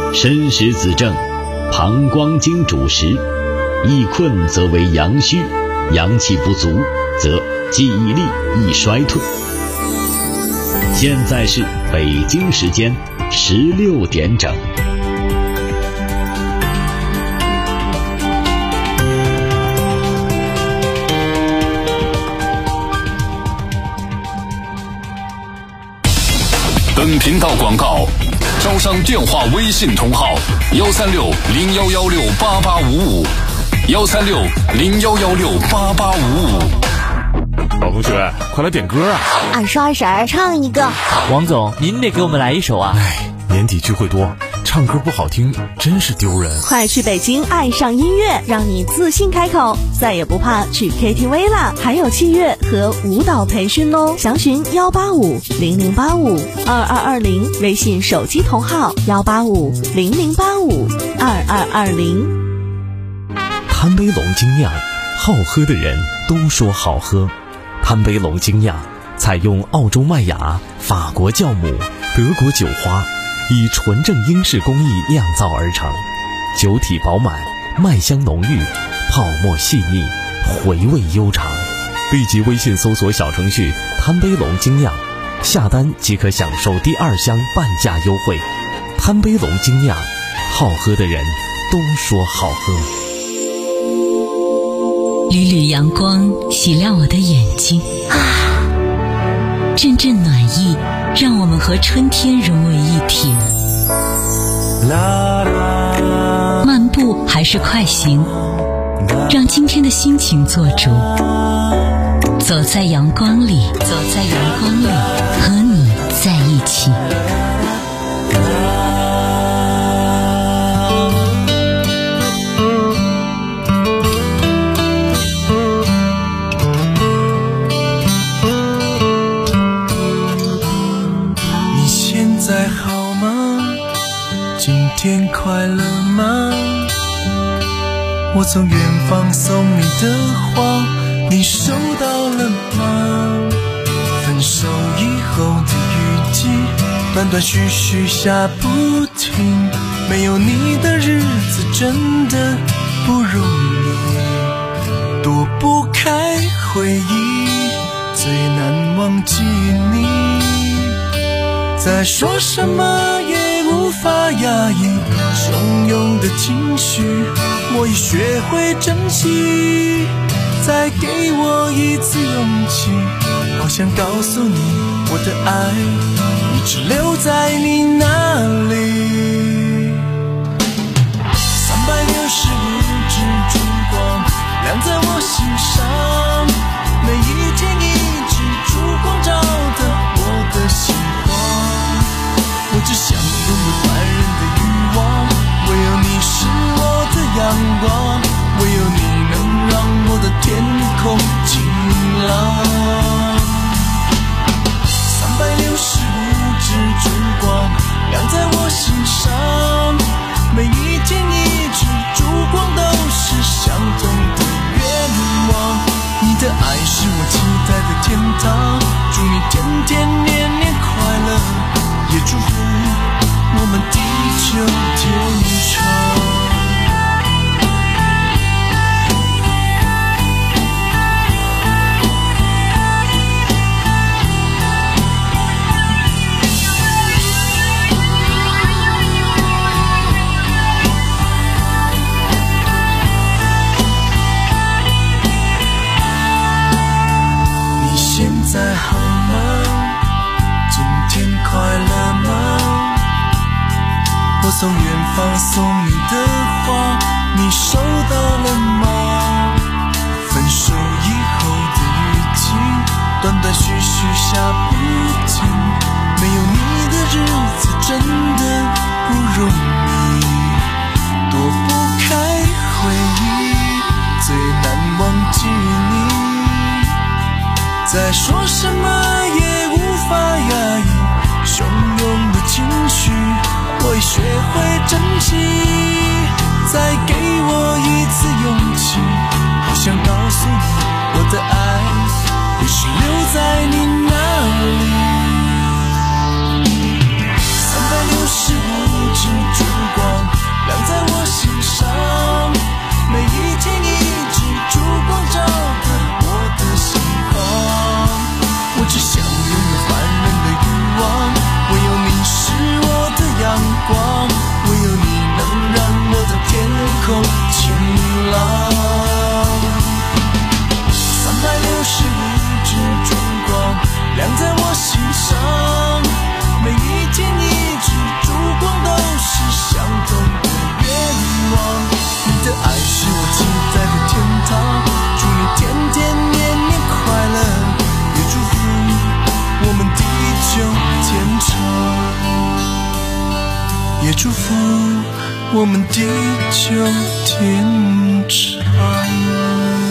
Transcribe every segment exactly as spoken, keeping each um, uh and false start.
申时子正，膀胱经主食，易困则为阳虚，阳气不足则记忆力易衰退。现在是北京时间十六点整。 本频道广告：招商电话微信同号：幺三六零幺幺六八八五五，幺三六零幺幺六八八五五。 老同学，快来点歌啊！ 二叔二婶唱一个。 王总，您得给我们来一首啊！ 哎，年底聚会多，唱歌不好听真是丢人。 快去北京爱上音乐，让你自信开口，再也不怕去 K T V 啦！还有器乐和舞蹈培训哦，详询幺八五零零八五二二二零，微信手机同号幺八五零零八五二二二零。 贪杯龙精酿，好喝的人都说好喝。贪杯龙精酿采用澳洲麦芽、法国酵母、德国酒花，以纯正英式工艺酿造而成，酒体饱满，麦香浓郁，泡沫细腻，回味悠长。立即微信搜索小程序贪杯龙精酿，下单即可享受第二箱半价优惠。贪杯龙精酿，好喝的人都说好喝。 缕缕阳光洗亮我的眼睛啊，阵阵暖意让我们和春天融为一体。漫步还是快行，让今天的心情做主。走在阳光里，走在阳光里，和你在一起。 今天快乐吗？我从远方送你的花，你收到了吗？分手以后的雨季，断断续续下不停，没有你的日子真的不容易，躲不开回忆，最难忘记你，再说什么也无法压抑汹涌的情绪，我已学会珍惜，再给我一次勇气，好想告诉你我的爱一直留在你那里。三百六十五支烛光亮在我心上，每一天一支烛光照得我的心慌，我只想拥有凡人的欲望，唯有你是我的阳光，唯有你能让我的天空晴朗。三百六十五支烛光亮在我心上，每一天一支烛光都是相同的愿望，你的爱是我期待的天堂，祝你天天年年快乐，也祝福我们地久天长。你现在好吗？今天快乐吗？我从远方送你的花，你收到了吗？分手以后的雨季，断断续续下不停，没有你的日子真的不容易，躲不开回忆，最难忘记你，再说什么也无法压抑汹涌的情绪，我已学会珍惜，再给我一次勇气，好想告诉你我的爱一直留在你那里。三百六十我们地久天长。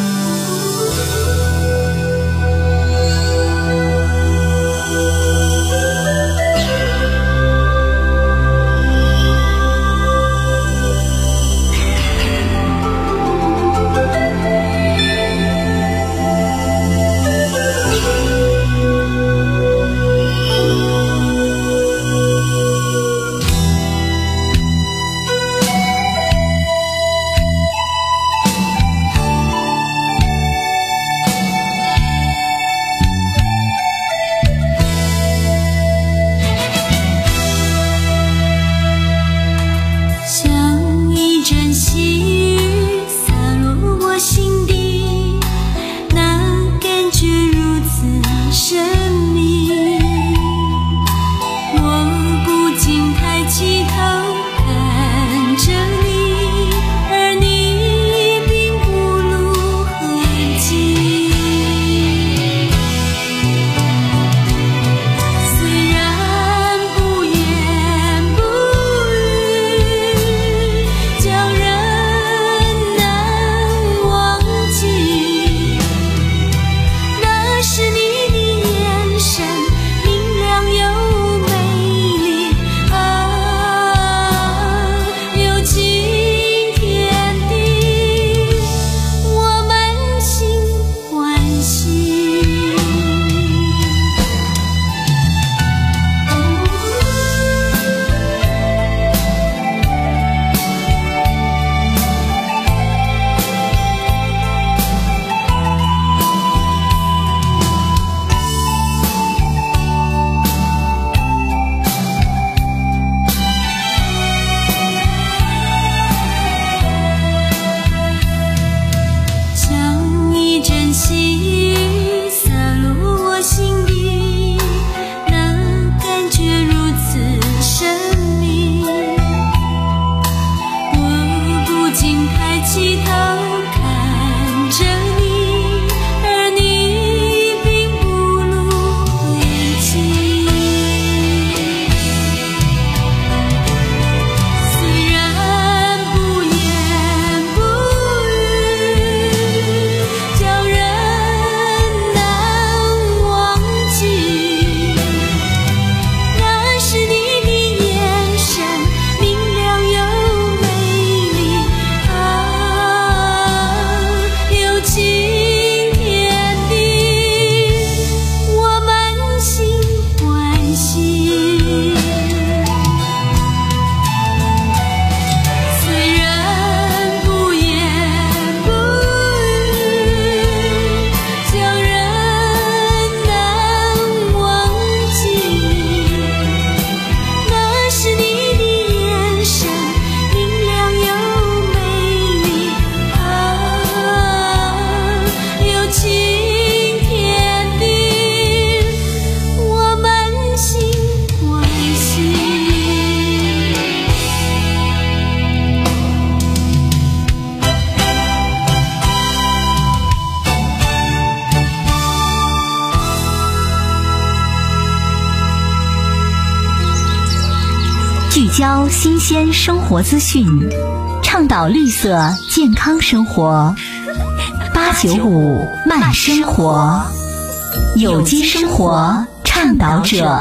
聚焦新鲜生活资讯，倡导绿色健康生活。八九五慢生活，有机生活倡导者。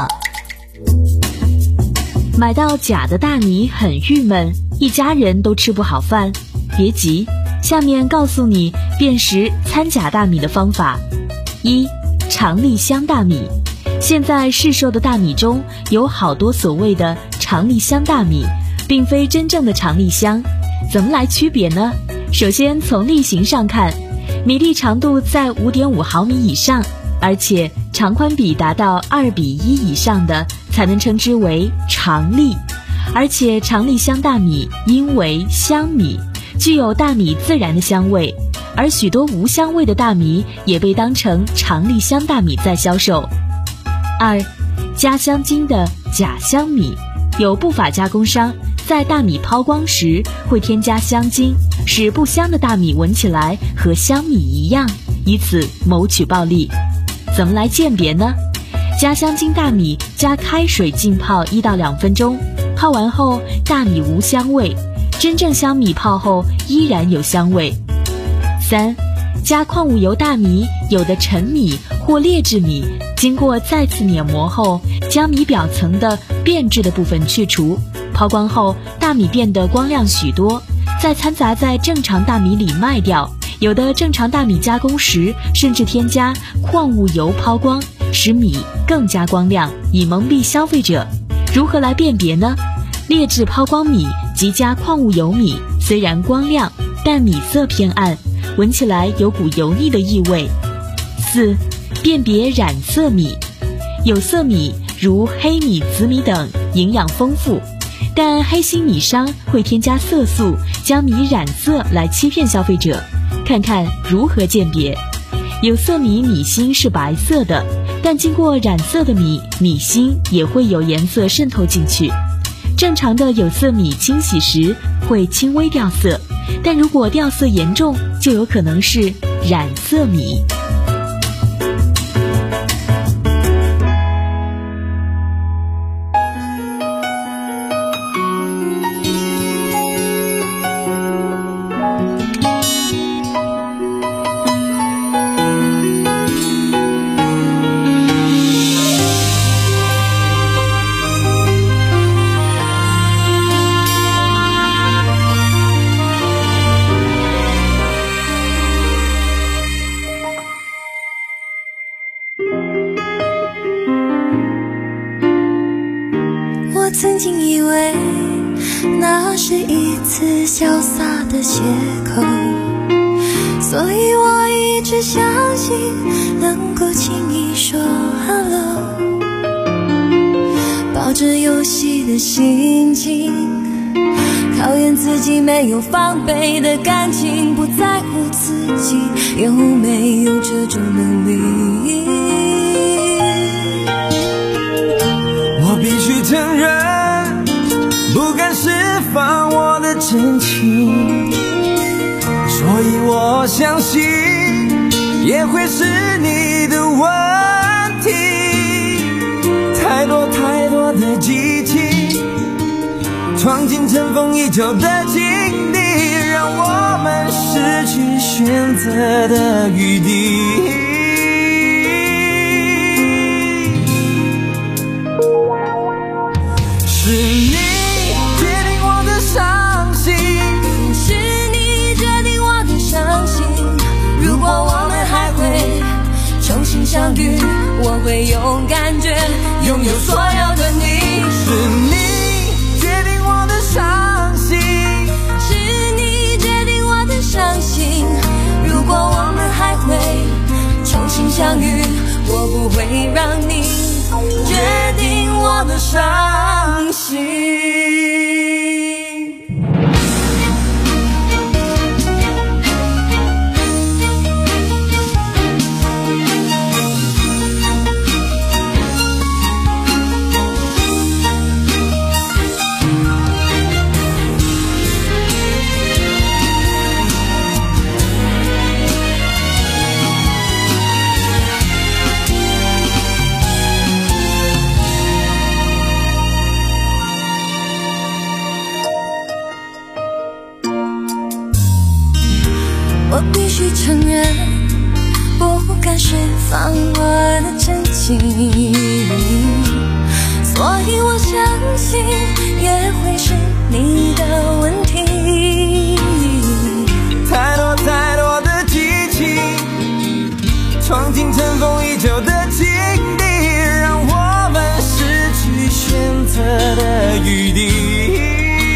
买到假的大米很郁闷，一家人都吃不好饭。别急，下面告诉你辨识掺假大米的方法。一、长粒香大米。现在市售的大米中有好多所谓的长粒香大米，并非真正的长粒香。怎么来区别呢？首先从粒型上看，米粒长度在 五点五毫米以上，而且长宽比达到二比一以上的才能称之为长粒。而且长粒香大米因为香米，具有大米自然的香味，而许多无香味的大米也被当成长粒香大米在销售。二、加香精的假香米。有不法加工商在大米抛光时会添加香精，使不香的大米闻起来和香米一样，以此谋取暴利。怎么来鉴别呢？加香精大米加开水浸泡一到两分钟， 泡完后大米无香味，真正香米泡后依然有香味。三、加矿物油大米，有的陈米或劣质米经过再次碾磨后，将米表层的变质的部分去除，抛光后大米变得光亮许多，再掺杂在正常大米里卖掉。有的正常大米加工时甚至添加矿物油抛光，使米更加光亮，以蒙蔽消费者。如何来辨别呢？劣质抛光米及加矿物油米虽然光亮，但米色偏暗，闻起来有股油腻的异味。四、辨别染色米。有色米如黑米、紫米等营养丰富，但黑心米商会添加色素，将米染色来欺骗消费者。看看如何鉴别。有色米米芯是白色的，但经过染色的米，米芯也会有颜色渗透进去。正常的有色米清洗时会轻微掉色，但如果掉色严重，就有可能是染色米。 我曾经以为那是一次潇洒的邂逅，所以我一直相信能够轻易说 hello， 抱着游戏的心情，考验自己没有防备的感情，不在乎自己有没有这种能力。 我必须承认，不敢释放我的真情，所以我相信也会是你的问题。太多太多的激情，闯进尘封已久的境地，让我们失去选择的余地。是你决定我的伤心， 是你决定我的伤心。如果我们还会重新相遇，我会用感觉拥有所有的你。 是你决定我的伤心， 是你决定我的伤心。如果我们还会重新相遇，我不会让你决定我的伤心。我必须承认，不敢释放我的真情，所以我相信也会是你的问题。 太多太多的激情，闯进尘封已久的境地，让我们失去选择的余地。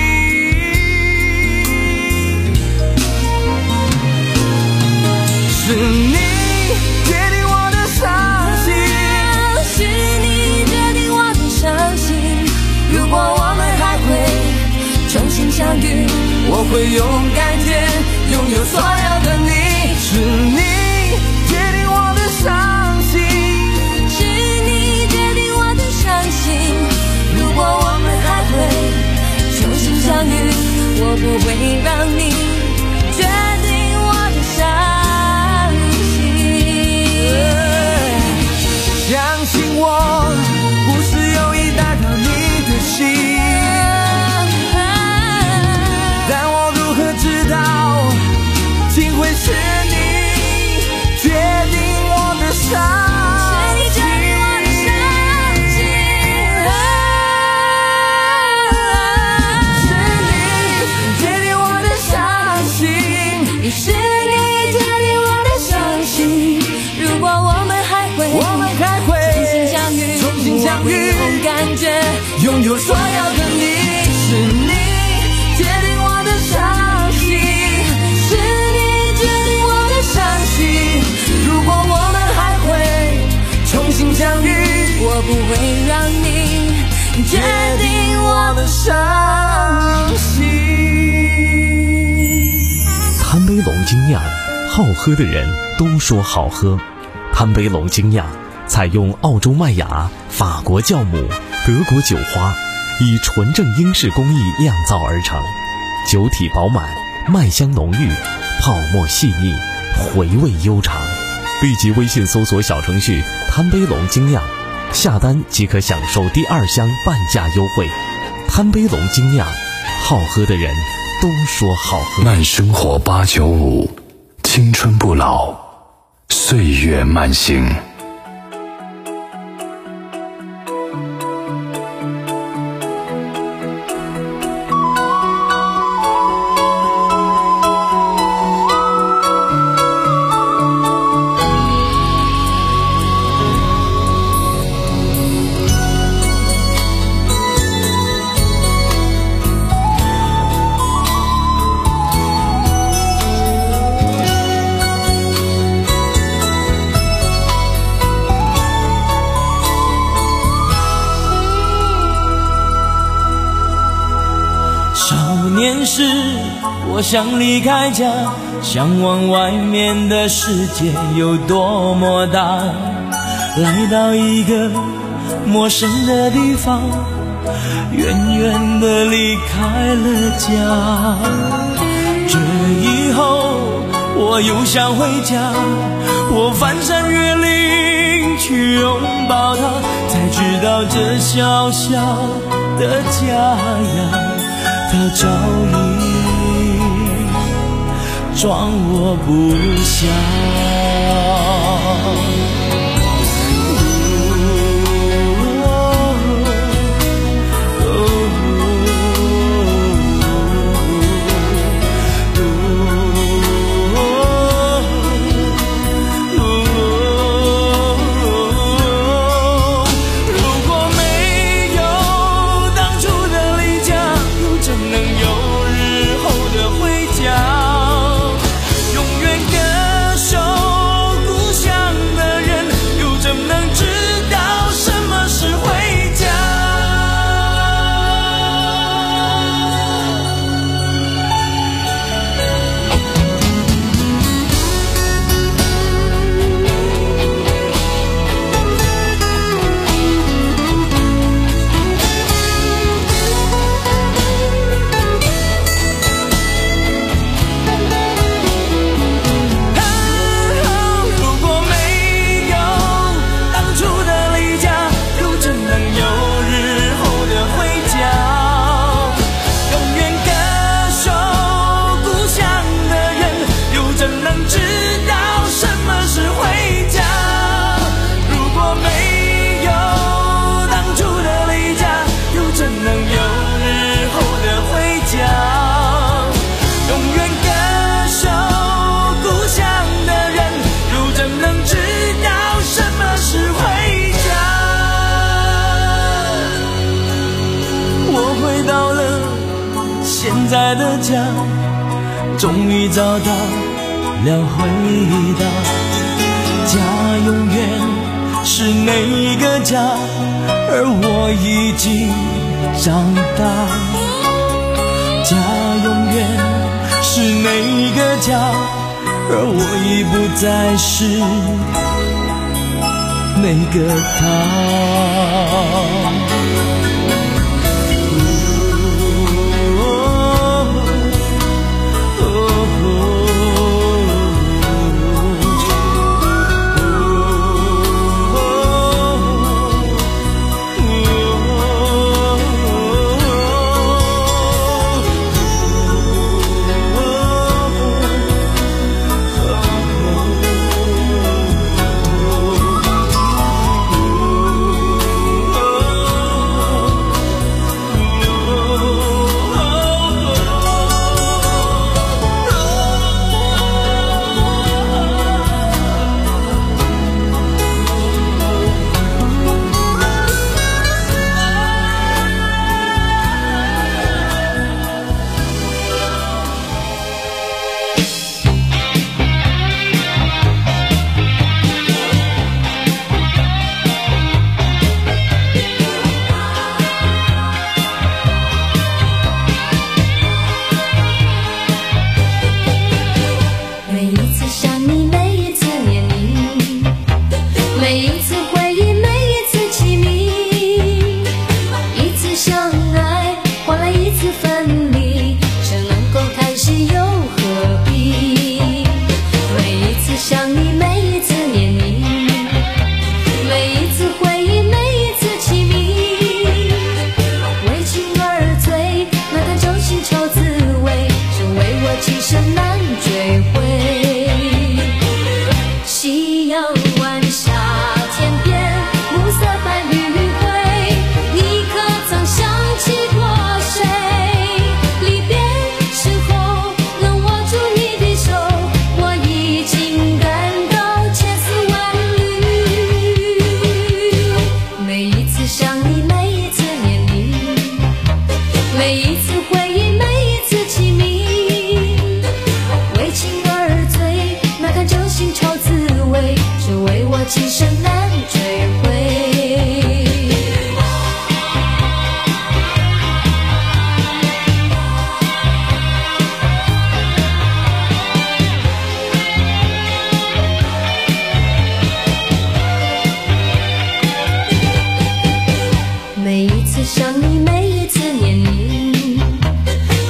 是你决定我的伤心， 是你决定我的伤心。如果我们还会重新相遇， 我会用感觉拥有所有的你。是你决定我的伤心， 是你决定我的伤心。如果我们还会重新相遇，我不会让你决定我的伤心。 相信我，不是有意打扰你的心， 我所有的你，是你决定我的伤心，是你决定我的伤心。如果我们还会重新相遇，我不会让你决定我的伤心。 贪杯龙精酿，好喝的人都说好喝。贪杯龙精酿采用澳洲麦芽、法国酵母、德国酒花，以纯正英式工艺酿造而成，酒体饱满，麦香浓郁，泡沫细腻，回味悠长。立即微信搜索小程序贪杯龙精酿，下单即可享受第二箱半价优惠。贪杯龙精酿，好喝的人都说好喝。 慢生活八九五，青春不老，岁月慢行。 年时我想离开家，向往外面的世界有多么大，来到一个陌生的地方，远远地离开了家。这以后我又想回家，我翻山越岭去拥抱它，才知道这小小的家呀，它早已装我不下。现在的家终于找到了回答，家永远是那个家，而我已经长大。家永远是那个家，而我已不再是那个他。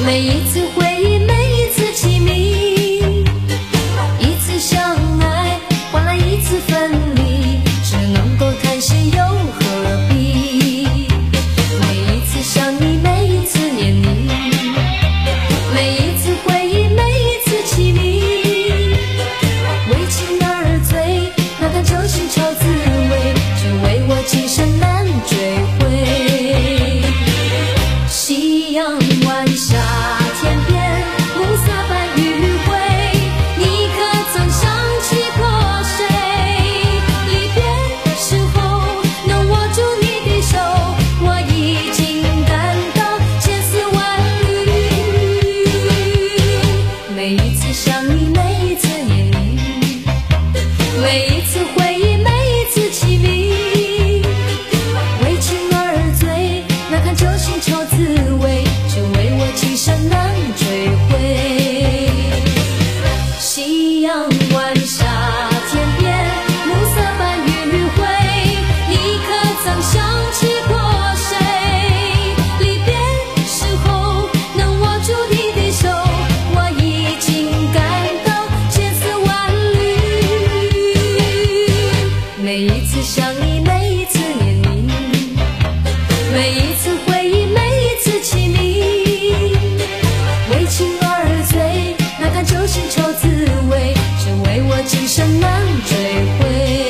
每一次回忆，每一次亲密，一次相爱换来一次分离，只能够叹息又何必？每一次想你，每一次念你，每一次回忆，每一次亲密，为情而醉，那段揪心愁滋味，只为我今生难追回。夕阳晚霞天边，暮色般余晖，你可曾想起过谁？离别时候能握住你的手，我已经感到千丝万缕。每一次想你，每一次念你，每一次回忆，每一次亲密，为情而醉，那看揪心愁滋味，只为我今生难追回。夕阳晚霞天边，暮色般余晖，你可曾想起过谁？离别时候能握住你的手，我已经感到千丝万缕。每一次想你，每一次念你，每一次回忆，每一次亲密，为情而醉，那看揪心愁滋味，只为我今生难追回。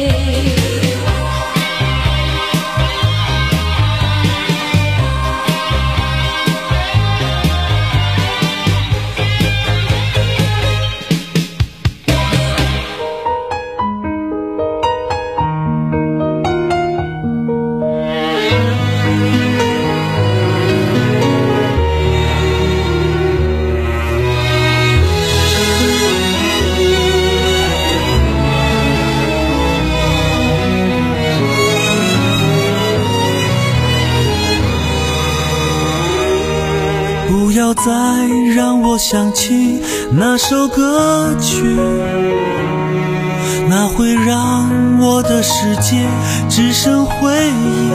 不要再让我想起那首歌曲，那会让我的世界只剩回忆，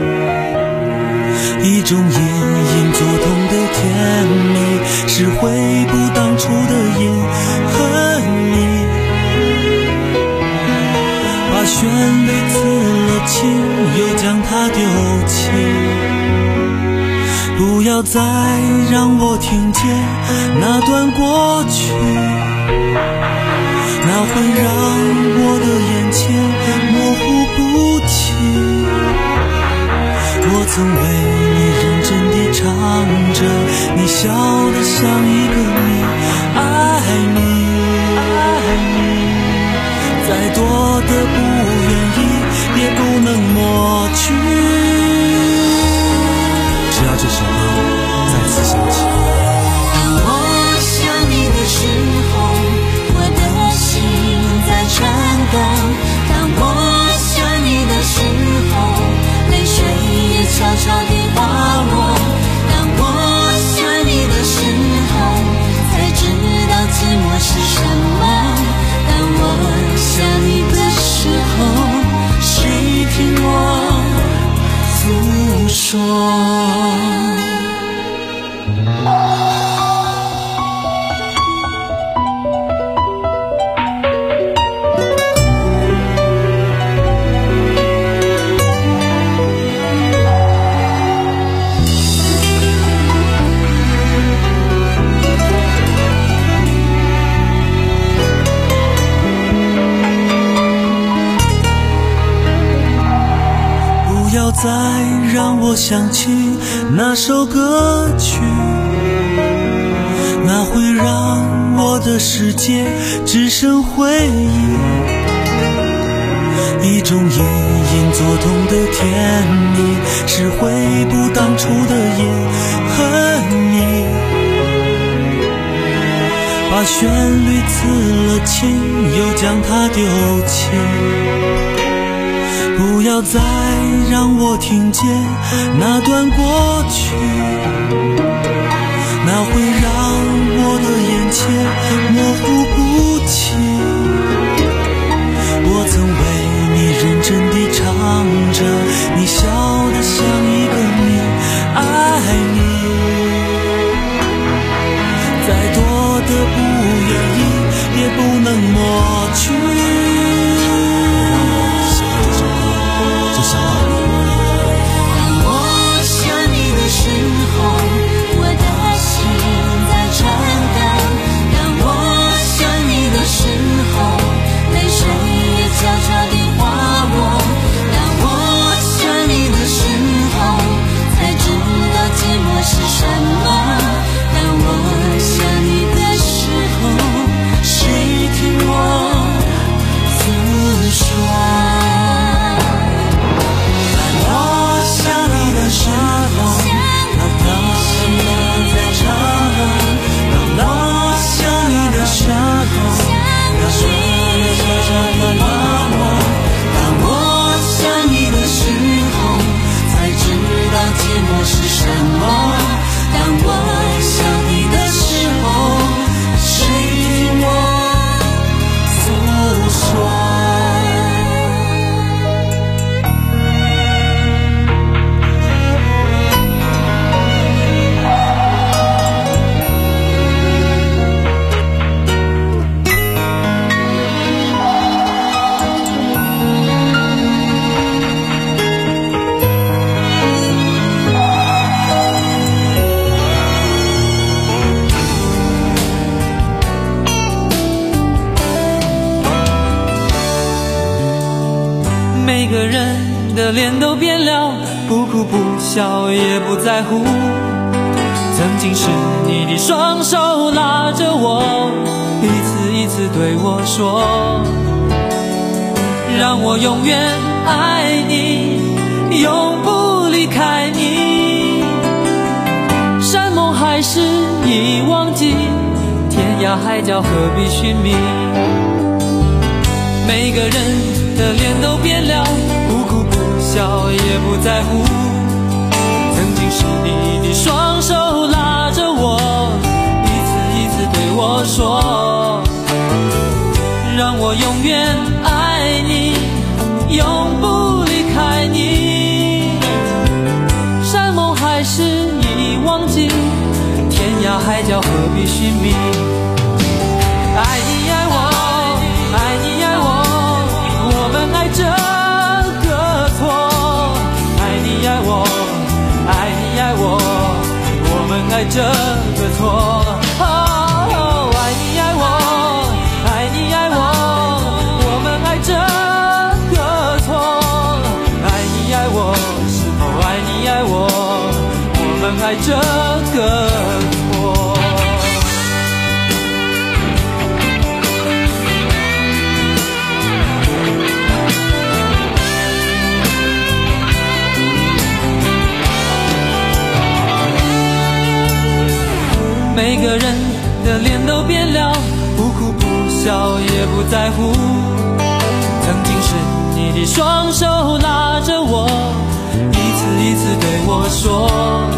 一种隐隐作痛的甜蜜，是回不当初的隐和你，把旋律刺了情，又将它丢弃。不要再让我听见那段过去，那会让我的眼前模糊不清。我曾为你认真地唱着，你笑得像一个谜，爱你，爱你，再多的不愿意也不能抹去。只要这首歌再次响起， 当我想你的时候，我的心在颤动。当我想你的时候，泪水也悄悄地滑落。当我想你的时候，才知道寂寞是什么。当我想你的时候，谁听我诉说？ 不要再让我想起那首歌曲，那会让我的世界只剩回忆，一种隐隐作痛的甜蜜，是回不当初的隐和你，把旋律刺了情，又将它丢弃。不要再让我听见那段过去，那会让我的眼前模糊不清。我曾为你认真地唱着，你笑得像一个谜，爱你。 的脸都变了，不哭不笑也不在乎。曾经是你的双手拉着我，一次一次对我说，让我永远爱你，永不离开你。山盟海誓已忘记，天涯海角何必寻觅。每个人的脸都变了，不哭不笑也不在乎。曾经是你的双手拉着我，一次一次对我说，让我永远爱你，永不离开你。山盟海誓已忘记，天涯海角何必寻觅。爱你爱我，爱你爱我，我们爱这个错。爱你爱我，爱你爱我，我们爱这个错。哦，爱你爱我，爱你爱我，我们爱这个错。爱你爱我，是否爱你爱我，我们爱这个错。每个人的脸都变了，不哭不笑也不在乎。曾经是你的双手拉着我，一次一次对我说，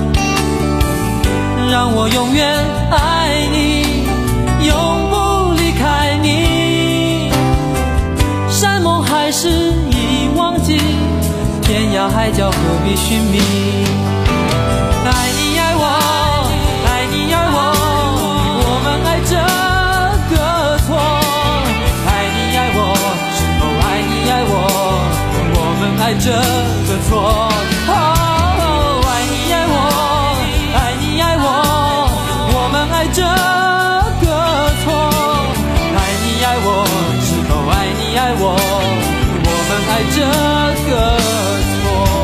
让我永远爱你，永不离开你。山盟海誓已忘记，天涯海角何必寻觅。爱你爱我，爱你爱我，我们爱这个错。爱你爱我，是否爱你爱我，我们爱这个错。哦，爱你爱我，爱你爱我，我们爱这个错。爱你爱我，是否爱你爱我，我们爱这个错。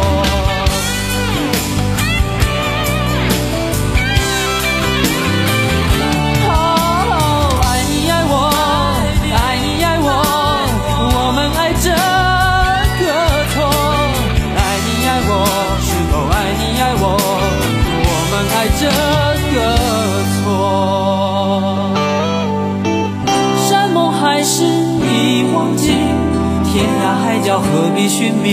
这个错，山盟海誓已忘记，天涯海角何必寻觅。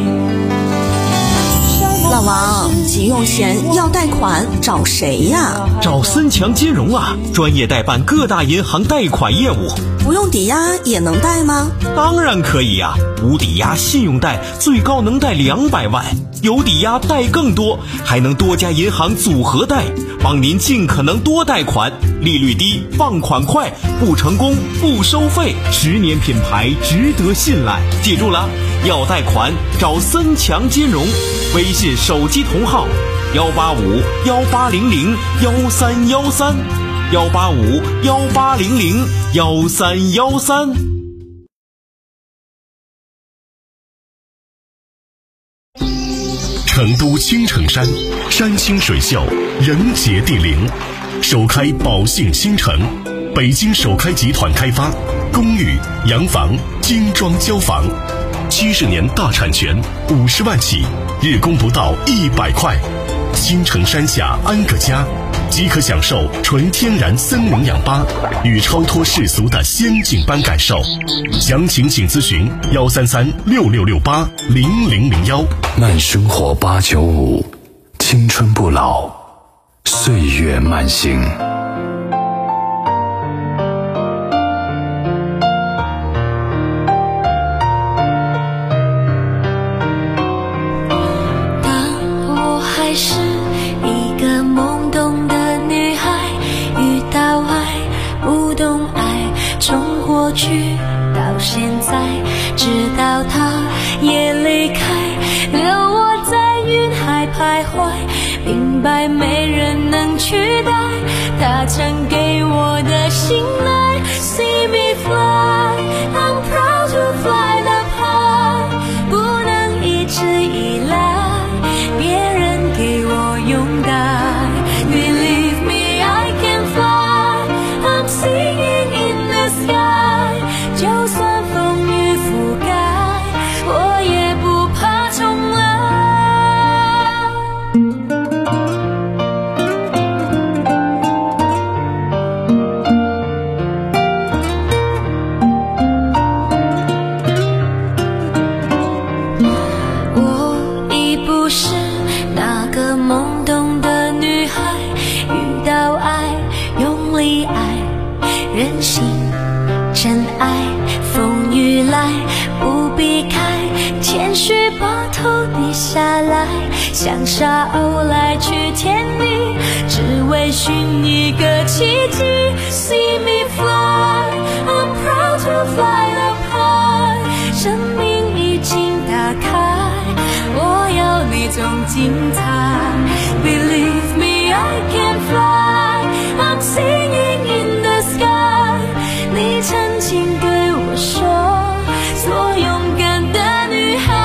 老王，急用钱要贷款找谁呀？ 找森强金融啊，专业代办各大银行贷款业务。 不用抵押也能贷吗？ 当然可以呀、啊，无抵押信用贷最高能贷两百万，有抵押贷更多，还能多家银行组合贷，帮您尽可能多贷款，利率低，放款快，不成功不收费，十年品牌值得信赖。记住了，要贷款找森强金融，微信手机同号幺八五幺八零零幺三幺三。幺八五幺八零零幺三幺三。 成都青城山，山清水秀，人杰地灵，首开宝兴新城，北京首开集团开发，公寓、洋房、精装交房，七十年大产权，五十万起，日供不到一百块。青城山下安个家，即可享受纯天然森林氧吧与超脱世俗的仙境般感受。详情请咨询幺三三六六六八零零零幺。 慢生活八九五，青春不老，岁月慢行。 去到现在，直到他也离开，留我在云海徘徊，明白没人能取代他曾给我的信赖。 See me fly, I'm proud to fly the high， 不能一直任性，真爱风雨来不避开，天使把头低下来，像沙鸥来去天地，只为寻一个奇迹。 See me fly, I'm proud to fly up high， 生命已经打开，我要那种精彩。 Believe me, I can fly, I'm singing in the sky， 你曾经对我说，做勇敢的女孩。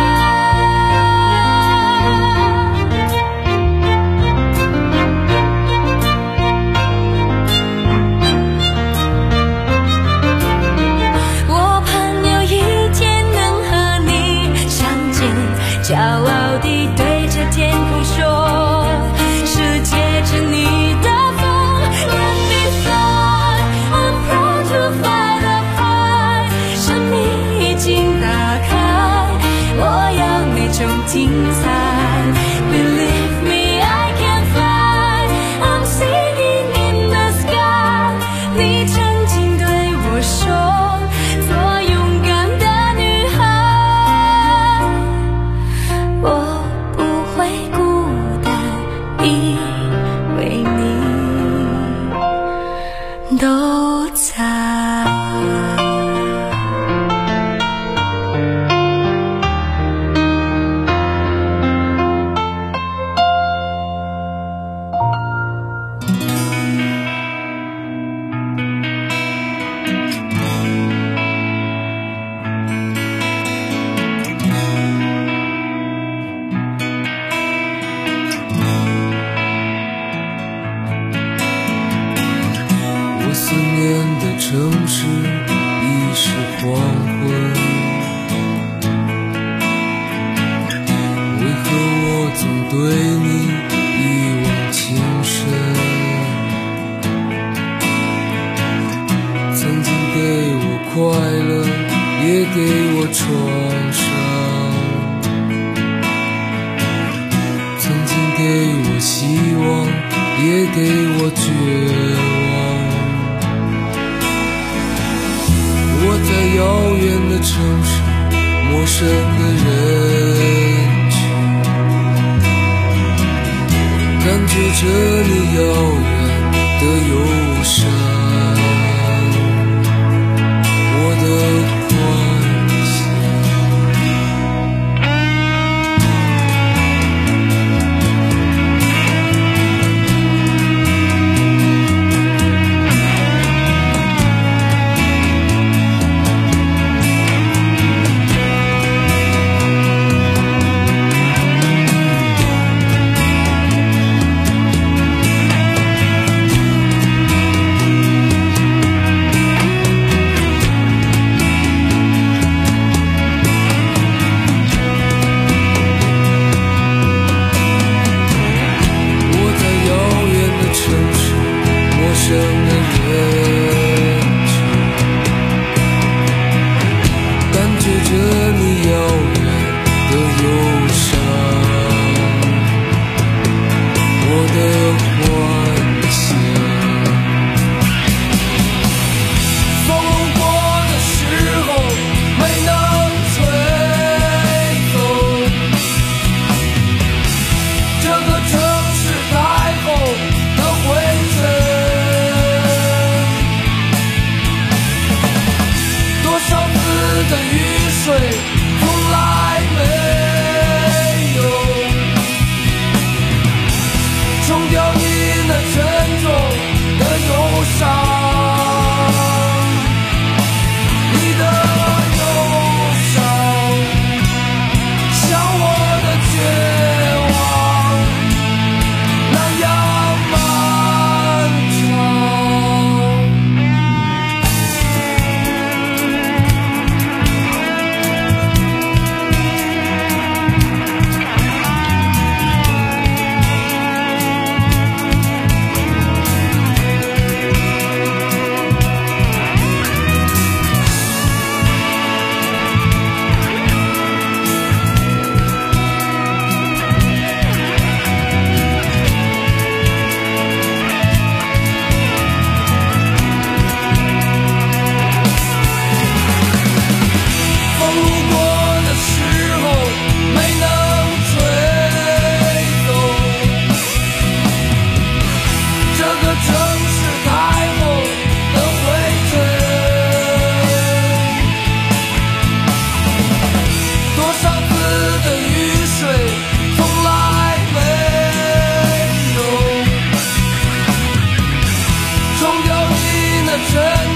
我盼有一天能和你相见，骄傲地对着天空说，世界是你的风。Let me fly, I'm proud to fly up high， 生命已经打开，我要那种精彩。Believe me, I can fly, I'm singing in the sky， 你曾经对我说，做勇敢的女孩，我不会孤单，因为你都在。 我思念的城市已是黄昏，为何我总对你一往情深？曾经给我快乐，也给我创伤，曾经给我希望，也给我绝望。我在遥远的城市，陌生的人群，感觉着你遥远的忧伤，我的欢喜。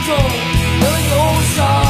重的忧伤。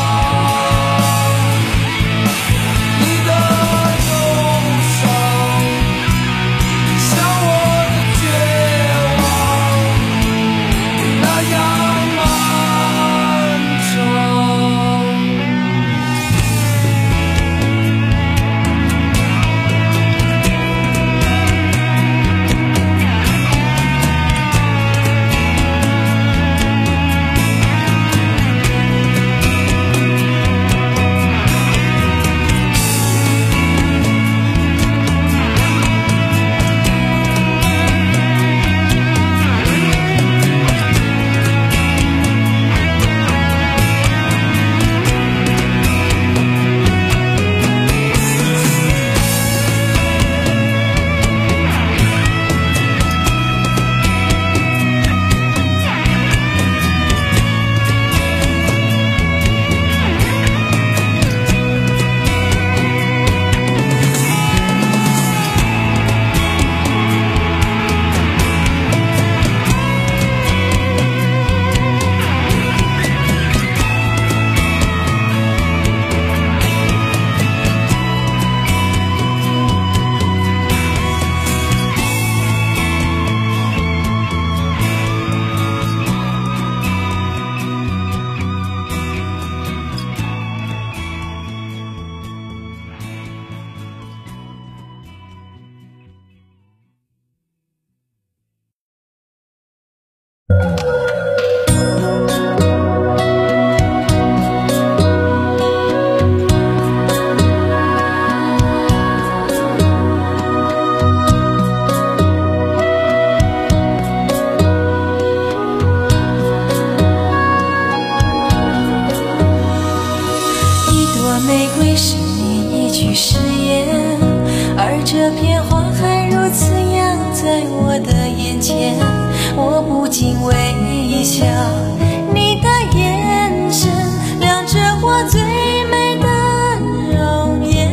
玫瑰是你一句誓言，而这片花还如此样在我的眼前，我不禁微笑，你的眼神亮着我最美的容颜，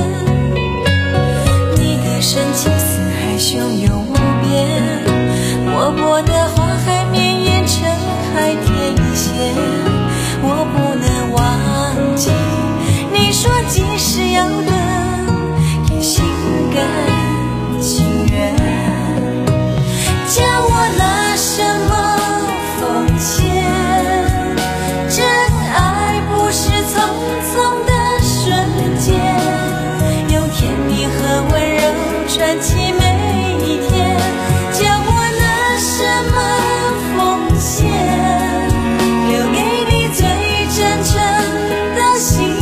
你的深情似海汹涌无边，活泼的花海绵延成海天一线，我不能忘记你说即使要等，也心甘情愿。叫我拿什么奉献？真爱不是匆匆的瞬间，有甜蜜和温柔传奇每一天。叫我拿什么奉献？留给你最真诚的心。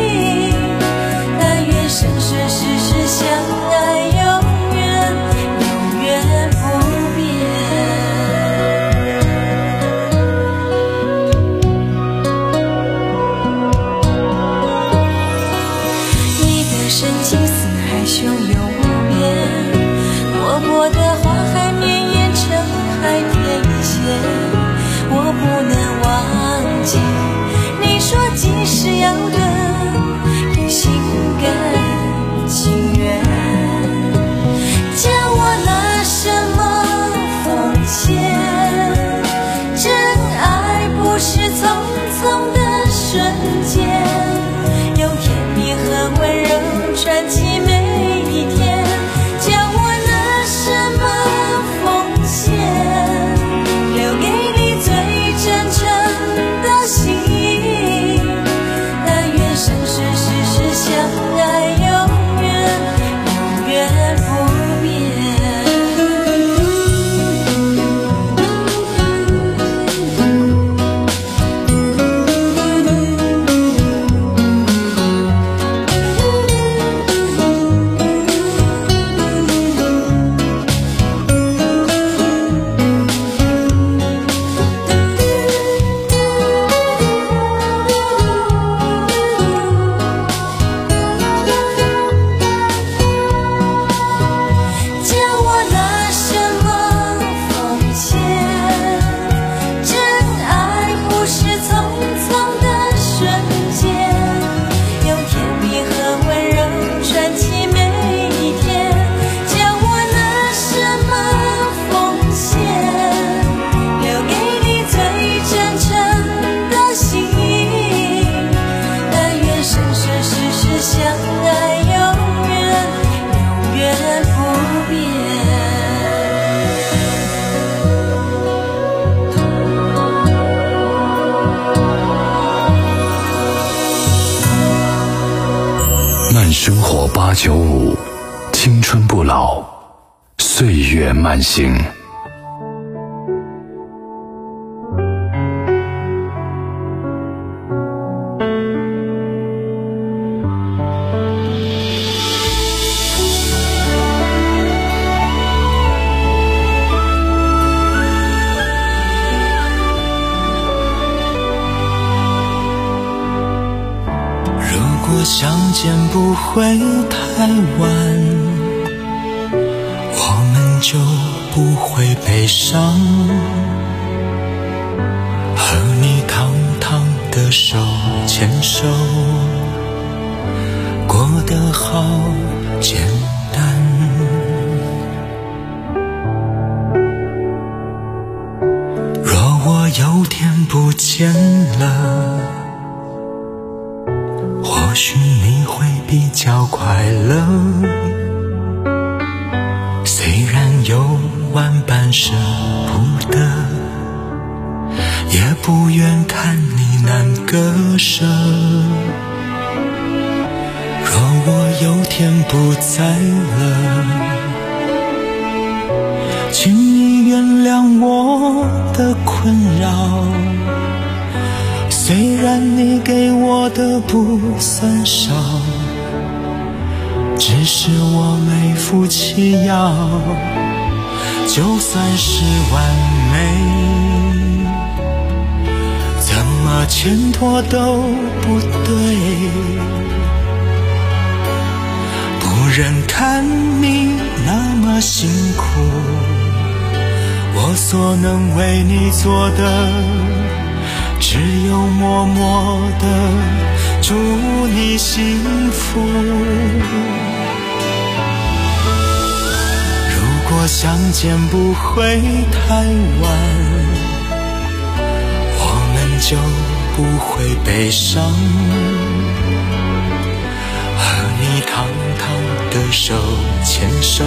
生生世世相爱，永远永远不变。你的深情似海汹涌无边，活泼的花海绵延成海天一线，我不能忘记你说即使要等，也心甘情愿。叫我拿什么奉献？真爱不是匆匆的瞬间，有甜蜜和温柔传奇每一天。叫我拿什么奉献？留给你最真诚的心。 八九五，青春不老，岁月慢行。 相见不会太晚，我们就不会悲伤，和你堂堂的手牵手，过得好简单。若我有天不见了，或许你会比较快乐，虽然有万般舍不得，也不愿看你难割舍。若我有天不在了，请你原谅我的困扰，虽然你给我的不算少，只是我没福气要，就算是完美，怎么牵拖都不对。不忍看你那么辛苦，我所能为你做的只有默默地祝你幸福。如果相见不会太晚，我们就不会悲伤，和你堂堂的手牵手，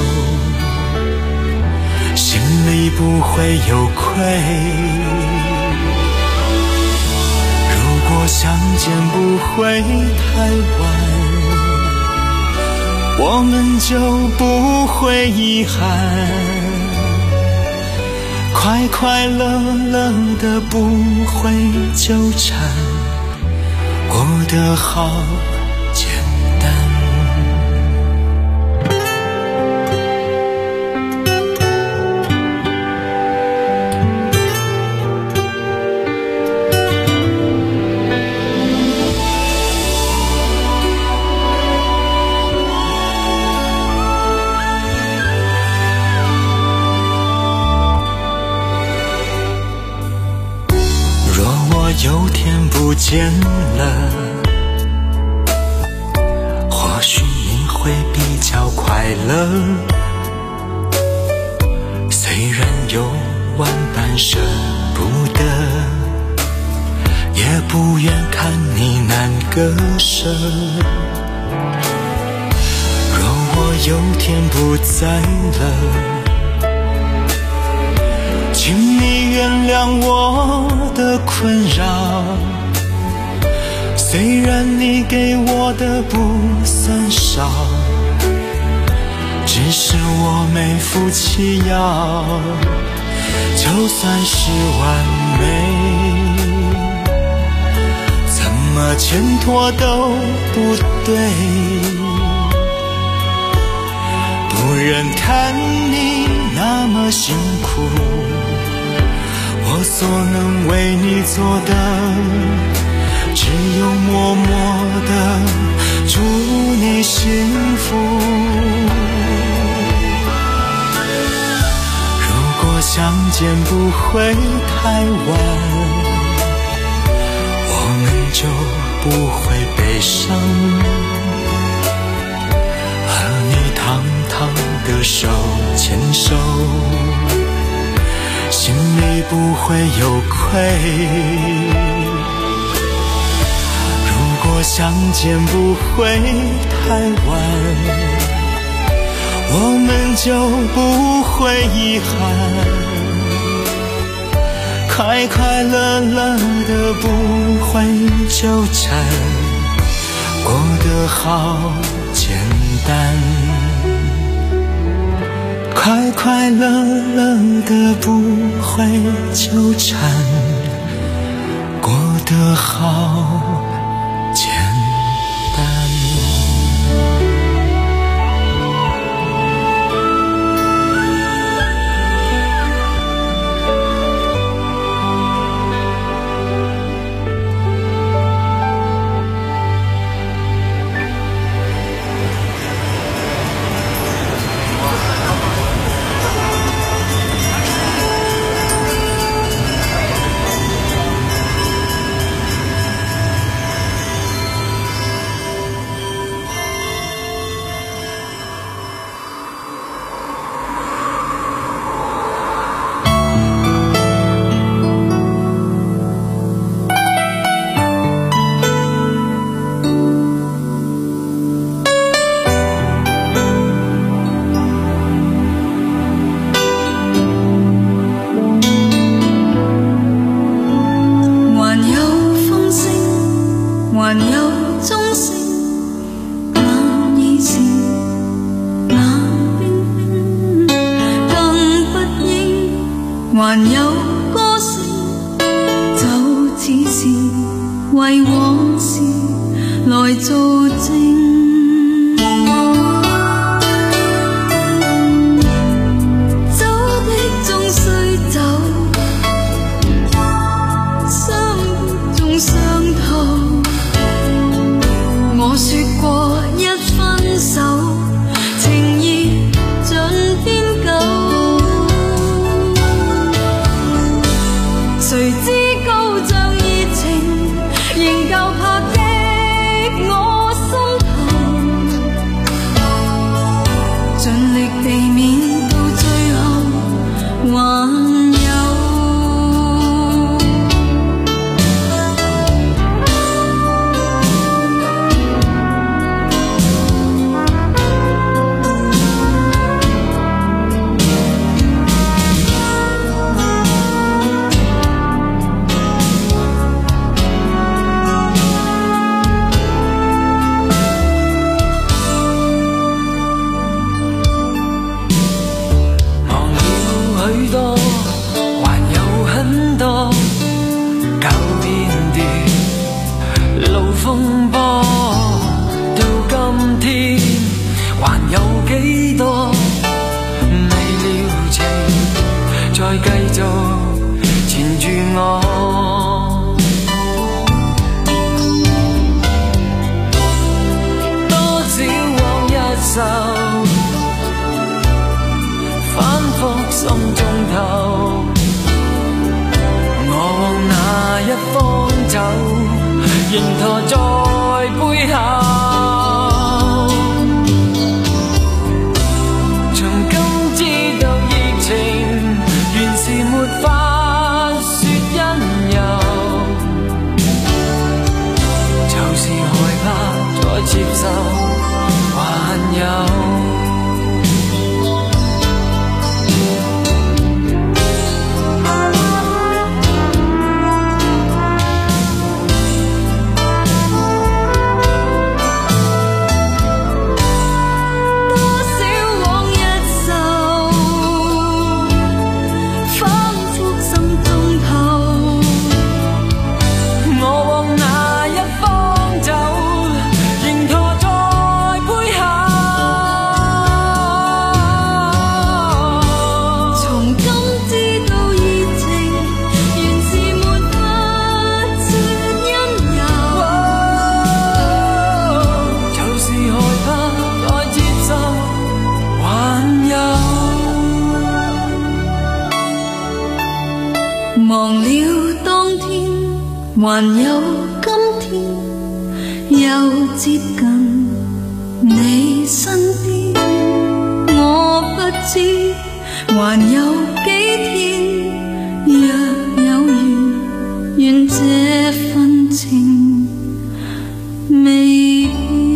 心里不会有愧。如果相见不会太晚，我们就不会遗憾，快快乐乐的不会纠缠，过得好简单。有天不见了，或许你会比较快乐，虽然有万般舍不得，也不愿看你难割舍。若我有天不在了，请你原谅我的困扰，虽然你给我的不算少，只是我没福气要，就算是完美，怎么牵拖都不对。不忍看你那么辛苦，我所能为你做的只有默默地祝你幸福。如果相见不会太晚，我们就不会悲伤，和你堂堂的手牵手，心里不会有愧。如果相见不会太晚，我们就不会遗憾，快快乐乐的不会纠缠，过得好简单。 快快乐乐的不会纠缠，过得好简单。 還有歌聲，就似是為往事來做證。走的終須走，傷的終傷透。我說過一分手，情意盡癲狗。誰知高漲熱情仍舊拍擊我心頭，盡力避免到最後還有。再繼續纏住我，多少往日愁，反覆心中頭。我往哪一方走，仍駝在背後。從今知道熱情原是沒法說因由，就是害怕再接受，還有。忘了當天，還有今天，又接近你身邊。我不知還有幾天，若有緣，願這份情未變。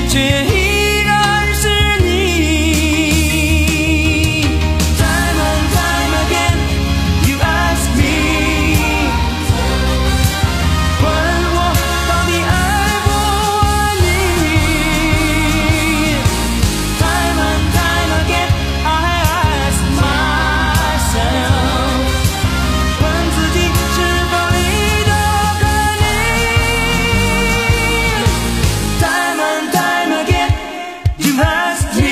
却依然是你。Time and time again you ask me， 问我到底爱不爱你。Time and time again I ask myself， 问自己是否离得开你。Time and time again you ask me，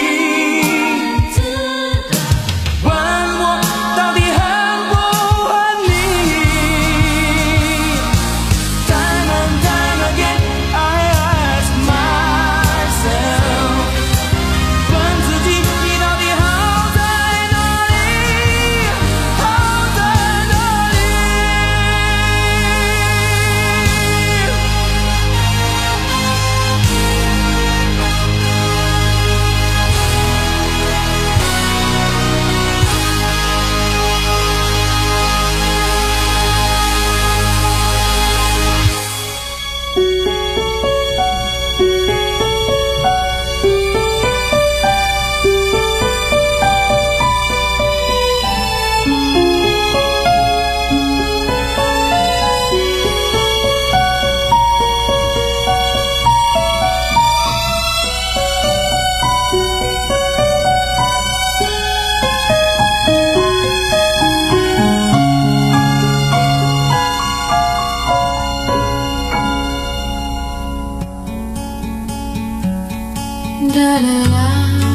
问我到底恨不恨你。Time and time again I ask myself， 问自己你到底好在哪里，好在哪里。 Da da da